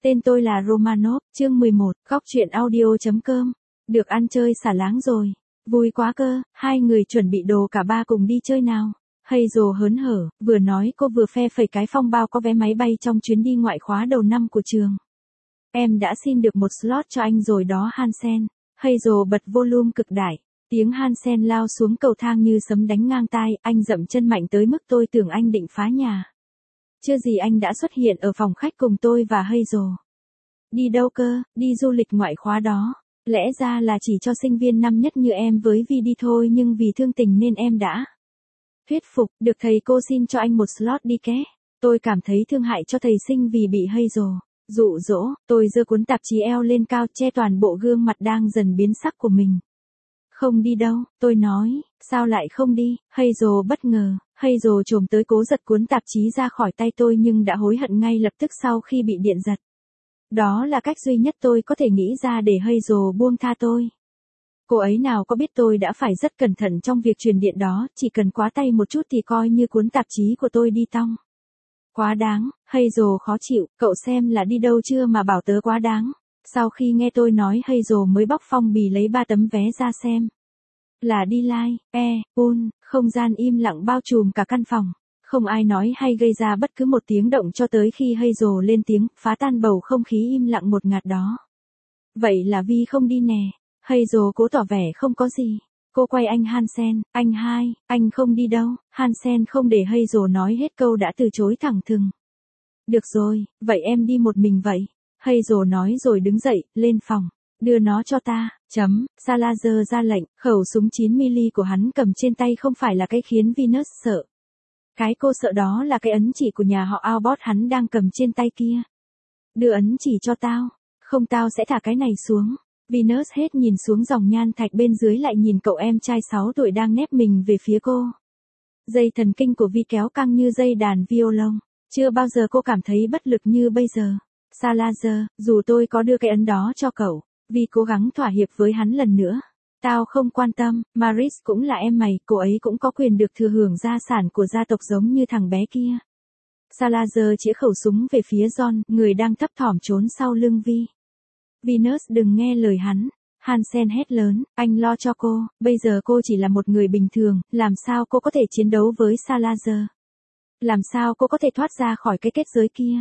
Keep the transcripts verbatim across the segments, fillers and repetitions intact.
Tên tôi là Romanov, chương mười một, góc truyện audio.com. Được ăn chơi xả láng rồi. Vui quá cơ, hai người chuẩn bị đồ cả ba cùng đi chơi nào. Hazel hớn hở, vừa nói cô vừa phe phẩy cái phong bao có vé máy bay trong chuyến đi ngoại khóa đầu năm của trường. Em đã xin được một slot cho anh rồi đó Hansen. Hazel bật volume cực đại. Tiếng Hansen lao xuống cầu thang như sấm đánh ngang tai, anh dậm chân mạnh tới mức tôi tưởng anh định phá nhà. Chưa gì anh đã xuất hiện ở phòng khách cùng tôi và Hazel. Đi đâu cơ, đi du lịch ngoại khóa đó. Lẽ ra là chỉ cho sinh viên năm nhất như em với Vi đi thôi, nhưng vì thương tình nên em đã thuyết phục, được thầy cô xin cho anh một slot đi ké. Tôi cảm thấy thương hại cho thầy sinh vì bị Hazel dụ dỗ. Tôi giơ cuốn tạp chí eo lên cao che toàn bộ gương mặt đang dần biến sắc của mình. Không đi đâu, tôi nói, sao lại không đi? Hazel bất ngờ, Hazel chồm tới cố giật cuốn tạp chí ra khỏi tay tôi nhưng đã hối hận ngay lập tức sau khi bị điện giật. Đó là cách duy nhất tôi có thể nghĩ ra để Hazel buông tha tôi. Cô ấy nào có biết tôi đã phải rất cẩn thận trong việc truyền điện đó, chỉ cần quá tay một chút thì coi như cuốn tạp chí của tôi đi tong. Quá đáng, Hazel khó chịu, cậu xem là đi đâu chưa mà bảo tớ quá đáng. Sau khi nghe tôi nói Hazel mới bóc phong bì lấy ba tấm vé ra xem. Là đi live, e, un, không gian im lặng bao trùm cả căn phòng. Không ai nói hay gây ra bất cứ một tiếng động cho tới khi Hazel lên tiếng, phá tan bầu không khí im lặng một ngạt đó. Vậy là Vi không đi nè. Hazel cố tỏ vẻ không có gì. Cô quay anh Hansen, anh hai, anh không đi đâu. Hansen không để Hazel nói hết câu đã từ chối thẳng thừng. Được rồi, vậy em đi một mình vậy. Hazel nói rồi đứng dậy, lên phòng. Đưa nó cho ta, chấm, Salazar ra lệnh, khẩu súng chín mi li của hắn cầm trên tay không phải là cái khiến Venus sợ. Cái cô sợ đó là cái ấn chỉ của nhà họ Albert hắn đang cầm trên tay kia. Đưa ấn chỉ cho tao, không tao sẽ thả cái này xuống. Venus hết nhìn xuống dòng nhan thạch bên dưới lại nhìn cậu em trai sáu tuổi đang nép mình về phía cô. Dây thần kinh của Vi kéo căng như dây đàn violon. Chưa bao giờ cô cảm thấy bất lực như bây giờ. Salazar, dù tôi có đưa cái ấn đó cho cậu, Vi cố gắng thỏa hiệp với hắn lần nữa. Tao không quan tâm, Maris cũng là em mày, cô ấy cũng có quyền được thừa hưởng gia sản của gia tộc giống như thằng bé kia. Salazar chĩa khẩu súng về phía John, người đang thấp thỏm trốn sau lưng Vi. Venus đừng nghe lời hắn. Hansen hét lớn, anh lo cho cô, bây giờ cô chỉ là một người bình thường, làm sao cô có thể chiến đấu với Salazar? Làm sao cô có thể thoát ra khỏi cái kết giới kia?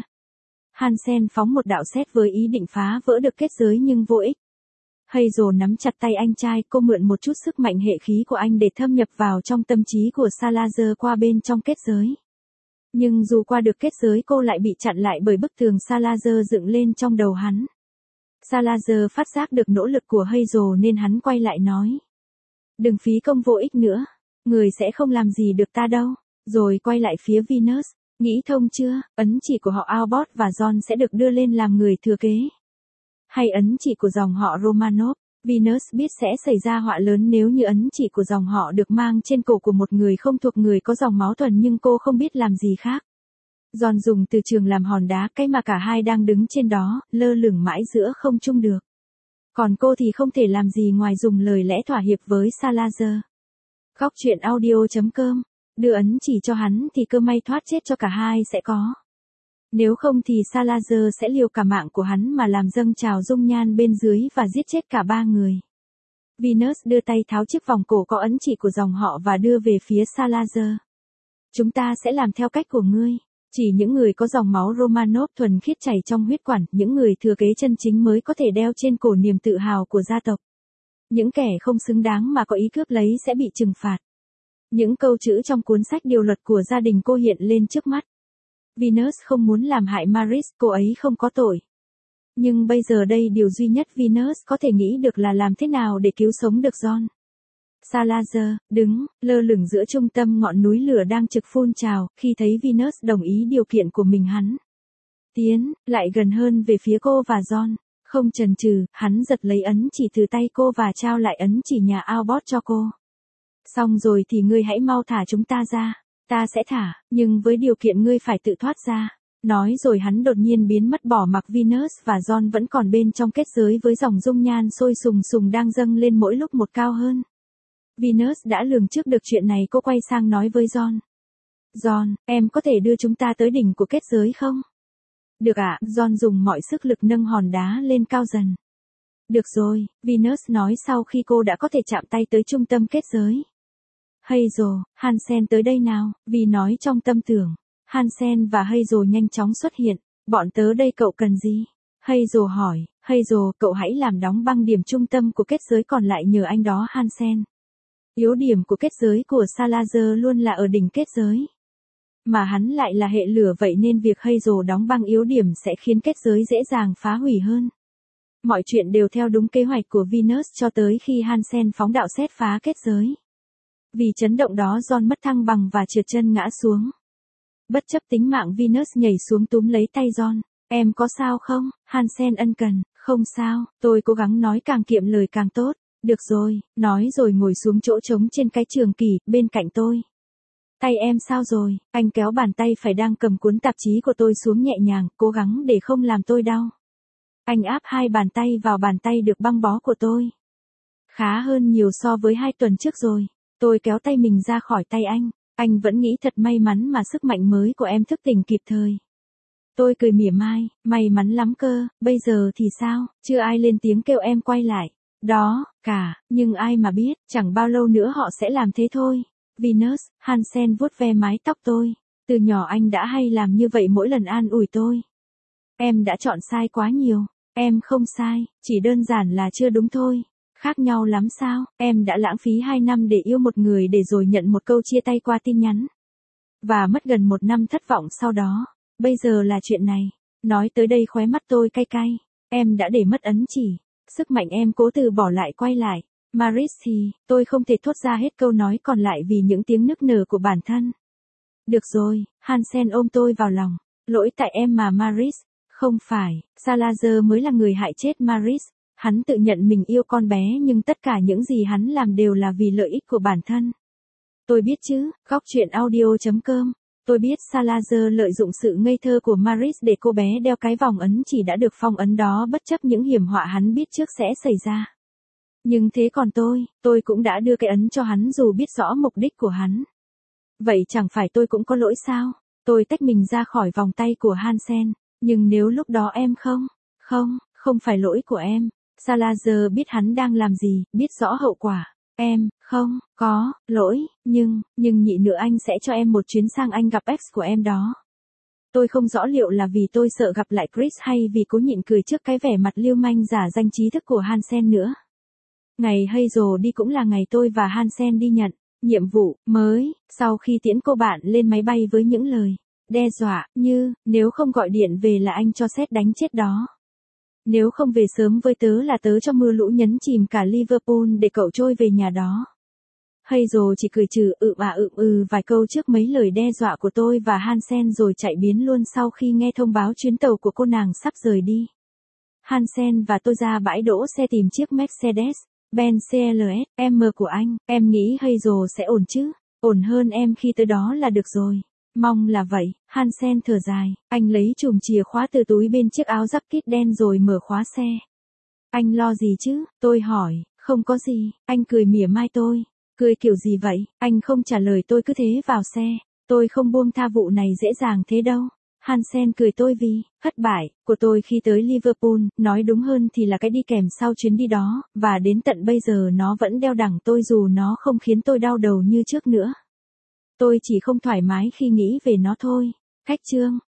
Hansen phóng một đạo sét với ý định phá vỡ được kết giới nhưng vô ích. Hazel nắm chặt tay anh trai, cô mượn một chút sức mạnh hệ khí của anh để thâm nhập vào trong tâm trí của Salazar qua bên trong kết giới. Nhưng dù qua được kết giới cô lại bị chặn lại bởi bức tường Salazar dựng lên trong đầu hắn. Salazar phát giác được nỗ lực của Hazel nên hắn quay lại nói. Đừng phí công vô ích nữa, người sẽ không làm gì được ta đâu. Rồi quay lại phía Venus, nghĩ thông chưa, ấn chỉ của họ Albert và John sẽ được đưa lên làm người thừa kế. Hay ấn chỉ của dòng họ Romanov, Venus biết sẽ xảy ra họa lớn nếu như ấn chỉ của dòng họ được mang trên cổ của một người không thuộc người có dòng máu thuần nhưng cô không biết làm gì khác. John dùng từ trường làm hòn đá, cái mà cả hai đang đứng trên đó, lơ lửng mãi giữa không trung được. Còn cô thì không thể làm gì ngoài dùng lời lẽ thỏa hiệp với Salazar. Góc truyện audio.com. Đưa ấn chỉ cho hắn thì cơ may thoát chết cho cả hai sẽ có. Nếu không thì Salazar sẽ liều cả mạng của hắn mà làm dâng trào dung nhan bên dưới và giết chết cả ba người. Venus đưa tay tháo chiếc vòng cổ có ấn chỉ của dòng họ và đưa về phía Salazar. Chúng ta sẽ làm theo cách của ngươi. Chỉ những người có dòng máu Romanov thuần khiết chảy trong huyết quản, những người thừa kế chân chính mới có thể đeo trên cổ niềm tự hào của gia tộc. Những kẻ không xứng đáng mà có ý cướp lấy sẽ bị trừng phạt. Những câu chữ trong cuốn sách điều luật của gia đình cô hiện lên trước mắt. Venus không muốn làm hại Maris, cô ấy không có tội. Nhưng bây giờ đây điều duy nhất Venus có thể nghĩ được là làm thế nào để cứu sống được John. Salazar, đứng, lơ lửng giữa trung tâm ngọn núi lửa đang trực phun trào, khi thấy Venus đồng ý điều kiện của mình hắn tiến, lại gần hơn về phía cô và John. Không chần chừ, hắn giật lấy ấn chỉ từ tay cô và trao lại ấn chỉ nhà Albert cho cô. Xong rồi thì ngươi hãy mau thả chúng ta ra. Ta sẽ thả, nhưng với điều kiện ngươi phải tự thoát ra. Nói rồi hắn đột nhiên biến mất bỏ mặc Venus và John vẫn còn bên trong kết giới với dòng dung nhan sôi sùng sùng đang dâng lên mỗi lúc một cao hơn. Venus đã lường trước được chuyện này, cô quay sang nói với John. John, em có thể đưa chúng ta tới đỉnh của kết giới không? Được ạ, John dùng mọi sức lực nâng hòn đá lên cao dần. Được rồi, Venus nói sau khi cô đã có thể chạm tay tới trung tâm kết giới. Hazel, Hansen tới đây nào, Vi nói trong tâm tưởng. Hansen và Hazel nhanh chóng xuất hiện. Bọn tớ đây cậu cần gì? Hazel hỏi, Hazel, cậu hãy làm đóng băng điểm trung tâm của kết giới còn lại nhờ anh đó Hansen. Yếu điểm của kết giới của Salazar luôn là ở đỉnh kết giới. Mà hắn lại là hệ lửa vậy nên việc Hazel đóng băng yếu điểm sẽ khiến kết giới dễ dàng phá hủy hơn. Mọi chuyện đều theo đúng kế hoạch của Venus cho tới khi Hansen phóng đạo sét phá kết giới. Vì chấn động đó John mất thăng bằng và trượt chân ngã xuống. Bất chấp tính mạng Venus nhảy xuống túm lấy tay John. Em có sao không? Hansen ân cần. Không sao, tôi cố gắng nói càng kiệm lời càng tốt. Được rồi, nói rồi ngồi xuống chỗ trống trên cái trường kỷ, bên cạnh tôi. Tay em sao rồi? Anh kéo bàn tay phải đang cầm cuốn tạp chí của tôi xuống nhẹ nhàng, cố gắng để không làm tôi đau. Anh áp hai bàn tay vào bàn tay được băng bó của tôi. Khá hơn nhiều so với hai tuần trước rồi. Tôi kéo tay mình ra khỏi tay anh. Anh vẫn nghĩ thật may mắn mà sức mạnh mới của em thức tỉnh kịp thời. Tôi cười mỉa mai, may mắn lắm cơ, bây giờ thì sao, chưa ai lên tiếng kêu em quay lại. Đó, cả, nhưng ai mà biết, chẳng bao lâu nữa họ sẽ làm thế thôi. Venus, Hansen vuốt ve mái tóc tôi. Từ nhỏ anh đã hay làm như vậy mỗi lần an ủi tôi. Em đã chọn sai quá nhiều. Em không sai, chỉ đơn giản là chưa đúng thôi. Khác nhau lắm sao, em đã lãng phí hai năm để yêu một người để rồi nhận một câu chia tay qua tin nhắn. Và mất gần một năm thất vọng sau đó. Bây giờ là chuyện này. Nói tới đây khóe mắt tôi cay cay. Em đã để mất ấn chỉ. Sức mạnh em cố từ bỏ lại quay lại. Maris thì, tôi không thể thốt ra hết câu nói còn lại vì những tiếng nức nở của bản thân. Được rồi, Hansen ôm tôi vào lòng. Lỗi tại em mà Maris. Không phải, Salazar mới là người hại chết Maris. Hắn tự nhận mình yêu con bé nhưng tất cả những gì hắn làm đều là vì lợi ích của bản thân. Tôi biết chứ, góc truyện audio chấm com. Tôi biết Salazar lợi dụng sự ngây thơ của Maris để cô bé đeo cái vòng ấn chỉ đã được phong ấn đó bất chấp những hiểm họa hắn biết trước sẽ xảy ra. Nhưng thế còn tôi, tôi cũng đã đưa cái ấn cho hắn dù biết rõ mục đích của hắn. Vậy chẳng phải tôi cũng có lỗi sao? Tôi tách mình ra khỏi vòng tay của Hansen. Nhưng nếu lúc đó em không, không, không phải lỗi của em. Salazar biết hắn đang làm gì, biết rõ hậu quả. Em, không, có, lỗi, nhưng, nhưng nhị nữa anh sẽ cho em một chuyến sang Anh gặp ex của em đó. Tôi không rõ liệu là vì tôi sợ gặp lại Chris hay vì cố nhịn cười trước cái vẻ mặt lưu manh giả danh trí thức của Hansen nữa. Ngày Hazel đi cũng là ngày tôi và Hansen đi nhận nhiệm vụ mới, sau khi tiễn cô bạn lên máy bay với những lời đe dọa như, nếu không gọi điện về là anh cho sét đánh chết đó. Nếu không về sớm với tớ là tớ cho mưa lũ nhấn chìm cả Liverpool để cậu trôi về nhà đó. Hazel chỉ cười trừ ừ à ừ ừ vài câu trước mấy lời đe dọa của tôi và Hansen rồi chạy biến luôn sau khi nghe thông báo chuyến tàu của cô nàng sắp rời đi. Hansen và tôi ra bãi đỗ xe tìm chiếc Mercedes Benz xê lờ ét em của anh. Em nghĩ Hazel sẽ ổn chứ? Ổn hơn em khi tới đó là được rồi. Mong là vậy. Hansen thở dài. Anh lấy chùm chìa khóa từ túi bên chiếc áo jacket đen rồi mở khóa xe. Anh lo gì chứ? Tôi hỏi. Không có gì. Anh cười mỉa mai tôi. Cười kiểu gì vậy? Anh không trả lời tôi cứ thế vào xe. Tôi không buông tha vụ này dễ dàng thế đâu. Hansen cười tôi vì thất bại của tôi khi tới Liverpool, nói đúng hơn thì là cái đi kèm sau chuyến đi đó, và đến tận bây giờ nó vẫn đeo đẳng tôi dù nó không khiến tôi đau đầu như trước nữa. Tôi chỉ không thoải mái khi nghĩ về nó thôi. Cách chương